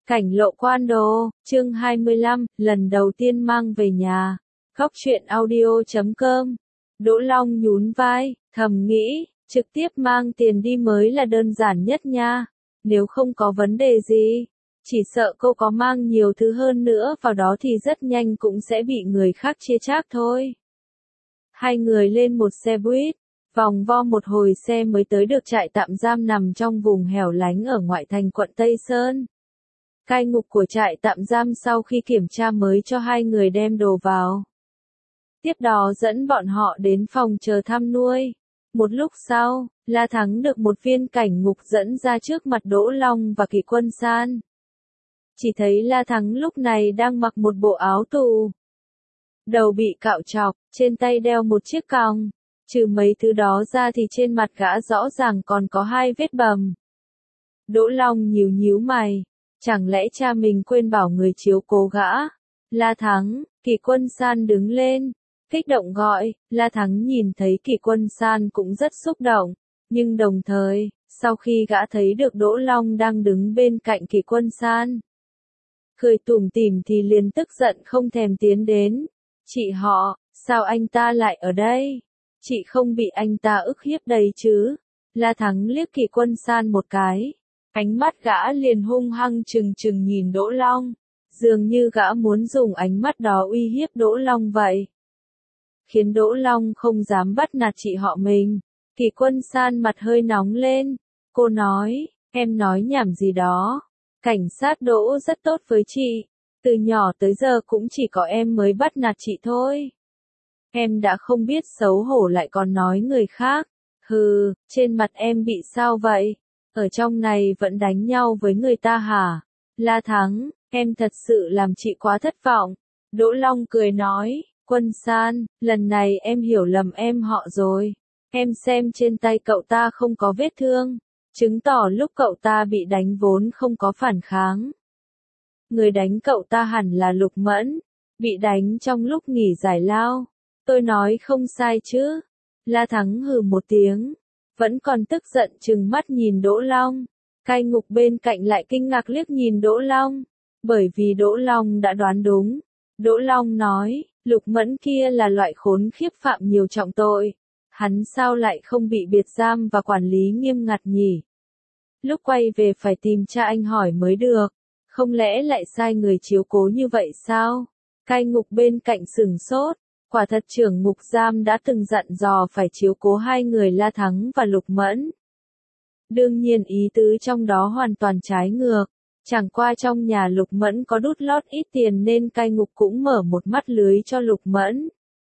Cảnh Lộ Quan Đồ, chương 25, lần đầu tiên mang về nhà. Góc truyện audio.com. Đỗ Long nhún vai, thầm nghĩ, trực tiếp mang tiền đi mới là đơn giản nhất nha. Nếu không có vấn đề gì, chỉ sợ cô có mang nhiều thứ hơn nữa vào đó thì rất nhanh cũng sẽ bị người khác chê trách thôi. Hai người lên một xe buýt, vòng vo một hồi xe mới tới được trại tạm giam nằm trong vùng hẻo lánh ở ngoại thành quận Tây Sơn. Cai ngục của trại tạm giam sau khi kiểm tra mới cho hai người đem đồ vào. Tiếp đó dẫn bọn họ đến phòng chờ thăm nuôi. Một lúc sau, La Thắng được một viên cảnh ngục dẫn ra trước mặt Đỗ Long và Kỷ Quân San. Chỉ thấy La Thắng lúc này đang mặc một bộ áo tù. Đầu bị cạo trọc, trên tay đeo một chiếc còng. Trừ mấy thứ đó ra thì trên mặt gã rõ ràng còn có hai vết bầm. Đỗ Long nhíu nhíu mày. Chẳng lẽ cha mình quên bảo người chiếu cố gã? La Thắng, Kỷ Quân San đứng lên, kích động gọi. La Thắng nhìn thấy Kỷ Quân San cũng rất xúc động, nhưng đồng thời, sau khi gã thấy được Đỗ Long đang đứng bên cạnh Kỷ Quân San, cười tủm tỉm thì liền tức giận không thèm tiến đến. Chị họ, sao anh ta lại ở đây? Chị không bị anh ta ức hiếp đấy chứ? La Thắng liếc Kỷ Quân San một cái. Ánh mắt gã liền hung hăng trừng trừng nhìn Đỗ Long, dường như gã muốn dùng ánh mắt đó uy hiếp Đỗ Long vậy. Khiến Đỗ Long không dám bắt nạt chị họ mình. Kỷ Quân San mặt hơi nóng lên, cô nói, em nói nhảm gì đó. Cảnh sát Đỗ rất tốt với chị, từ nhỏ tới giờ cũng chỉ có em mới bắt nạt chị thôi. Em đã không biết xấu hổ lại còn nói người khác. Hừ, trên mặt em bị sao vậy? Ở trong này vẫn đánh nhau với người ta hả? La Thắng, em thật sự làm chị quá thất vọng. Đỗ Long cười nói, Quân San, lần này em hiểu lầm em họ rồi. Em xem trên tay cậu ta không có vết thương, chứng tỏ lúc cậu ta bị đánh vốn không có phản kháng. Người đánh cậu ta hẳn là Lục Mẫn, bị đánh trong lúc nghỉ giải lao. Tôi nói không sai chứ? La Thắng hừ một tiếng. Vẫn còn tức giận trừng mắt nhìn Đỗ Long. Cai ngục bên cạnh lại kinh ngạc liếc nhìn Đỗ Long, bởi vì Đỗ Long đã đoán đúng. Đỗ Long nói, Lục Mẫn kia là loại khốn khiếp phạm nhiều trọng tội. Hắn sao lại không bị biệt giam và quản lý nghiêm ngặt nhỉ? Lúc quay về phải tìm cha anh hỏi mới được. Không lẽ lại sai người chiếu cố như vậy sao? Cai ngục bên cạnh sửng sốt. Quả thật trưởng ngục giam đã từng dặn dò phải chiếu cố hai người La Thắng và Lục Mẫn. Đương nhiên ý tứ trong đó hoàn toàn trái ngược. Chẳng qua trong nhà Lục Mẫn có đút lót ít tiền nên cai ngục cũng mở một mắt lưới cho Lục Mẫn.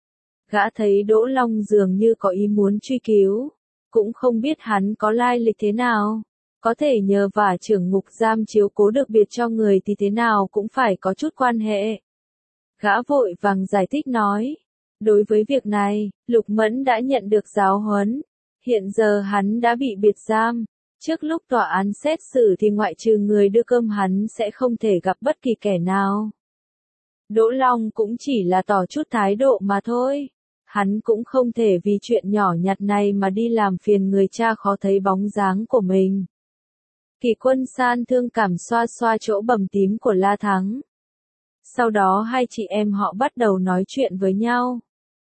Gã thấy Đỗ Long dường như có ý muốn truy cứu. Cũng không biết hắn có lai lịch thế nào. Có thể nhờ vả trưởng ngục giam chiếu cố được biệt cho người thì thế nào cũng phải có chút quan hệ. Gã vội vàng giải thích nói. Đối với việc này, Lục Mẫn đã nhận được giáo huấn. Hiện giờ hắn đã bị biệt giam. Trước lúc tòa án xét xử thì ngoại trừ người đưa cơm hắn sẽ không thể gặp bất kỳ kẻ nào. Đỗ Long cũng chỉ là tỏ chút thái độ mà thôi. Hắn cũng không thể vì chuyện nhỏ nhặt này mà đi làm phiền người cha khó thấy bóng dáng của mình. Kỷ Quân San thương cảm xoa xoa chỗ bầm tím của La Thắng. Sau đó hai chị em họ bắt đầu nói chuyện với nhau.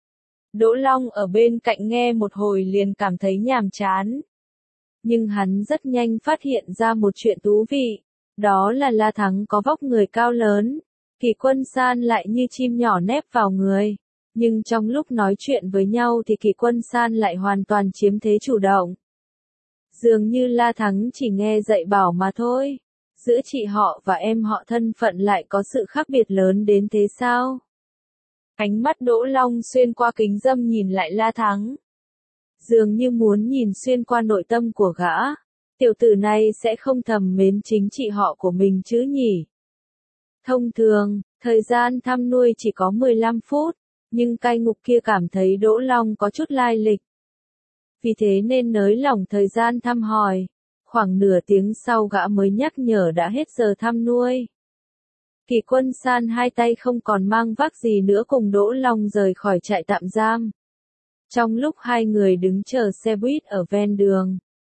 Đỗ Long ở bên cạnh nghe một hồi liền cảm thấy nhàm chán. Nhưng hắn rất nhanh phát hiện ra một chuyện thú vị. Đó là La Thắng có vóc người cao lớn. Kỷ Quân San lại như chim nhỏ nép vào người. Nhưng trong lúc nói chuyện với nhau thì Kỷ Quân San lại hoàn toàn chiếm thế chủ động. Dường như La Thắng chỉ nghe dạy bảo mà thôi. Giữa chị họ và em họ thân phận lại có sự khác biệt lớn đến thế sao? Ánh mắt Đỗ Long xuyên qua kính râm nhìn lại La Thắng. Dường như muốn nhìn xuyên qua nội tâm của gã. Tiểu tử này sẽ không thầm mến chính chị họ của mình chứ nhỉ? Thông thường, thời gian thăm nuôi chỉ có 15 phút, nhưng cai ngục kia cảm thấy Đỗ Long có chút lai lịch. Vì thế nên nới lỏng thời gian thăm hỏi. Khoảng nửa tiếng sau gã mới nhắc nhở đã hết giờ thăm nuôi. Kỷ Quân San hai tay không còn mang vác gì nữa cùng Đỗ Long rời khỏi trại tạm giam. Trong lúc hai người đứng chờ xe buýt ở ven đường,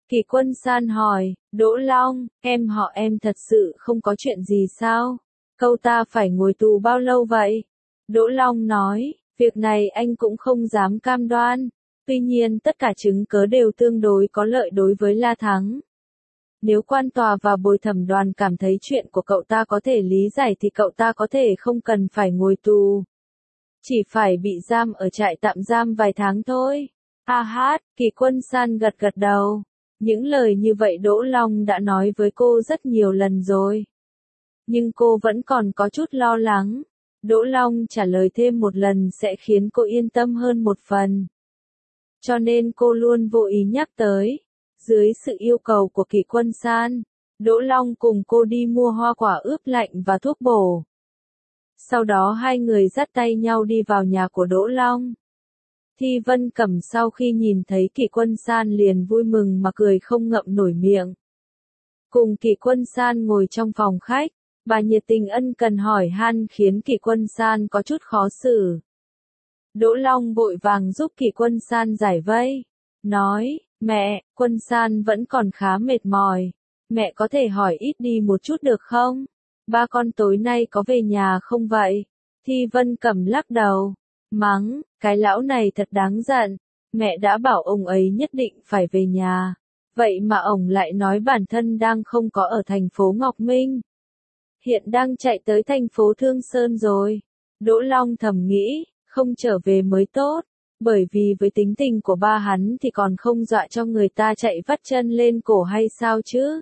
Kỳ Quân San hỏi, Đỗ Long, em họ em thật sự không có chuyện gì sao? Câu ta phải ngồi tù bao lâu vậy? Đỗ Long nói, việc này anh cũng không dám cam đoan. Tuy nhiên tất cả chứng cớ đều tương đối có lợi đối với La Thắng. Nếu quan tòa và bồi thẩm đoàn cảm thấy chuyện của cậu ta có thể lý giải thì cậu ta có thể không cần phải ngồi tù. Chỉ phải bị giam ở trại tạm giam vài tháng thôi. Kỳ Quân San gật gật đầu. Những lời như vậy Đỗ Long đã nói với cô rất nhiều lần rồi. Nhưng cô vẫn còn có chút lo lắng. Đỗ Long trả lời thêm một lần sẽ khiến cô yên tâm hơn một phần. Cho nên cô luôn vô ý nhắc tới. Dưới sự yêu cầu của Kỳ Quân San, Đỗ Long cùng cô đi mua hoa quả ướp lạnh và thuốc bổ. Sau đó hai người dắt tay nhau đi vào nhà của Đỗ Long. Thi Vân Cẩm sau khi nhìn thấy Kỳ Quân San liền vui mừng mà cười không ngậm nổi miệng. Cùng Kỳ Quân San ngồi trong phòng khách, bà nhiệt tình ân cần hỏi han khiến Kỳ Quân San có chút khó xử. Đỗ Long vội vàng giúp Kỳ Quân San giải vây, nói, mẹ, Quân San vẫn còn khá mệt mỏi, mẹ có thể hỏi ít đi một chút được không? Ba con tối nay có về nhà không vậy? Thi Vân Cẩm lắc đầu, mắng, cái lão này thật đáng giận, mẹ đã bảo ông ấy nhất định phải về nhà, vậy mà ông lại nói bản thân đang không có ở thành phố Ngọc Minh. Hiện đang chạy tới thành phố Thương Sơn rồi. Đỗ Long thầm nghĩ, không trở về mới tốt, bởi vì với tính tình của ba hắn thì còn không dọa cho người ta chạy vắt chân lên cổ hay sao chứ.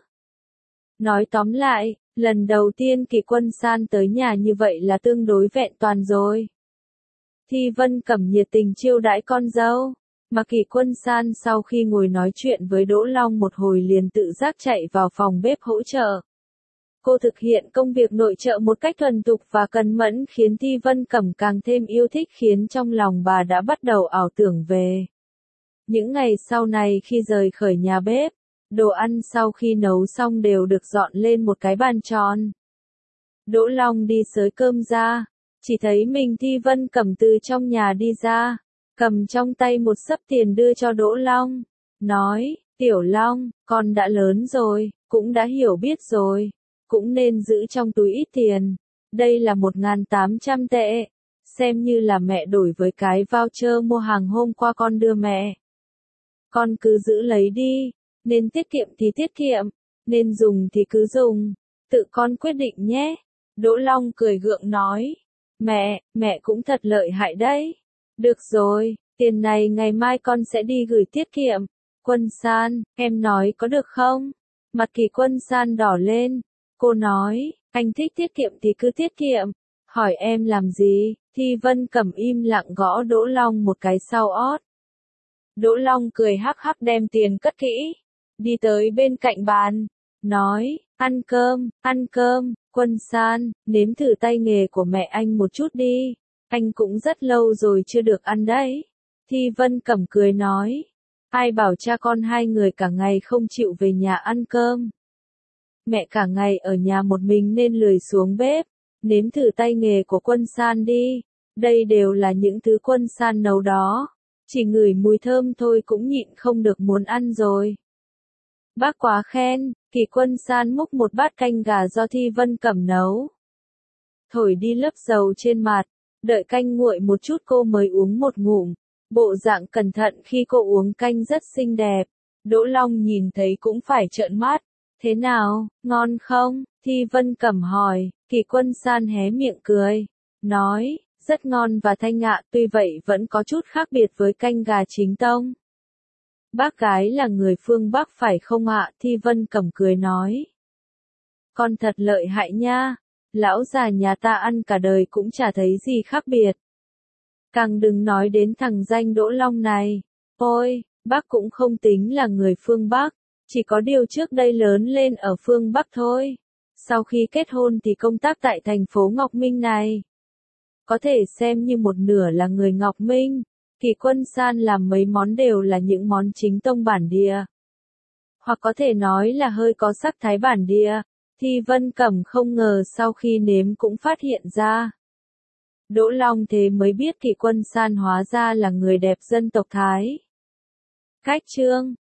Nói tóm lại, lần đầu tiên Kỳ Quân San tới nhà như vậy là tương đối vẹn toàn rồi. Thi Vân Cẩm nhiệt tình chiêu đãi con dâu, mà Kỳ Quân San sau khi ngồi nói chuyện với Đỗ Long một hồi liền tự giác chạy vào phòng bếp hỗ trợ. Cô thực hiện công việc nội trợ một cách thuần thục và cần mẫn khiến Thi Vân Cẩm càng thêm yêu thích, khiến trong lòng bà đã bắt đầu ảo tưởng về những ngày sau này khi rời khỏi nhà bếp. Đồ ăn sau khi nấu xong đều được dọn lên một cái bàn tròn. Đỗ Long đi xới cơm ra, chỉ thấy mình Thi Vân Cẩm từ trong nhà đi ra, cầm trong tay một xấp tiền đưa cho Đỗ Long, nói, Tiểu Long, con đã lớn rồi, cũng đã hiểu biết rồi, cũng nên giữ trong túi ít tiền, đây là 1.800 tệ, xem như là mẹ đổi với cái voucher mua hàng hôm qua con đưa mẹ. Con cứ giữ lấy đi, nên tiết kiệm thì tiết kiệm, nên dùng thì cứ dùng, tự con quyết định nhé. Đỗ Long cười gượng nói, mẹ cũng thật lợi hại đấy. Được rồi, tiền này ngày mai con sẽ đi gửi tiết kiệm. Quân San, em nói có được không? Mặt Kỳ Quân San đỏ lên, cô nói, anh thích tiết kiệm thì cứ tiết kiệm, hỏi em làm gì? Thi Vân Cẩm im lặng gõ Đỗ Long một cái sau ót. Đỗ Long cười hắc hắc đem tiền cất kỹ, đi tới bên cạnh bàn, nói, ăn cơm, Quân San, nếm thử tay nghề của mẹ anh một chút đi, anh cũng rất lâu rồi chưa được ăn đấy. Thi Vân Cẩm cười nói, ai bảo cha con hai người cả ngày không chịu về nhà ăn cơm. Mẹ cả ngày ở nhà một mình nên lười xuống bếp, nếm thử tay nghề của Quân San đi, đây đều là những thứ Quân San nấu đó. Chỉ ngửi mùi thơm thôi cũng nhịn không được muốn ăn rồi. Bác quá khen, Kỳ Quân San múc một bát canh gà do Thi Vân Cẩm nấu. Thổi đi lớp dầu trên mặt, đợi canh nguội một chút cô mới uống một ngụm. Bộ dạng cẩn thận khi cô uống canh rất xinh đẹp. Đỗ Long nhìn thấy cũng phải trợn mắt. Thế nào, ngon không? Thi Vân Cẩm hỏi, Kỳ Quân San hé miệng cười, nói, rất ngon và thanh ạ, tuy vậy vẫn có chút khác biệt với canh gà chính tông. Bác gái là người phương Bắc phải không ạ? Thi Vân Cẩm cười nói. Con thật lợi hại nha, lão già nhà ta ăn cả đời cũng chả thấy gì khác biệt. Càng đừng nói đến thằng danh Đỗ Long này. Ôi, bác cũng không tính là người phương Bắc, chỉ có điều trước đây lớn lên ở phương Bắc thôi. Sau khi kết hôn thì công tác tại thành phố Ngọc Minh này. Có thể xem như một nửa là người Ngọc Minh. Kỳ Quân San làm mấy món đều là những món chính tông bản địa. Hoặc có thể nói là hơi có sắc thái bản địa. Thi Vân Cẩm không ngờ sau khi nếm cũng phát hiện ra. Đỗ Long thế mới biết Kỳ Quân San hóa ra là người đẹp dân tộc Thái. Cách chương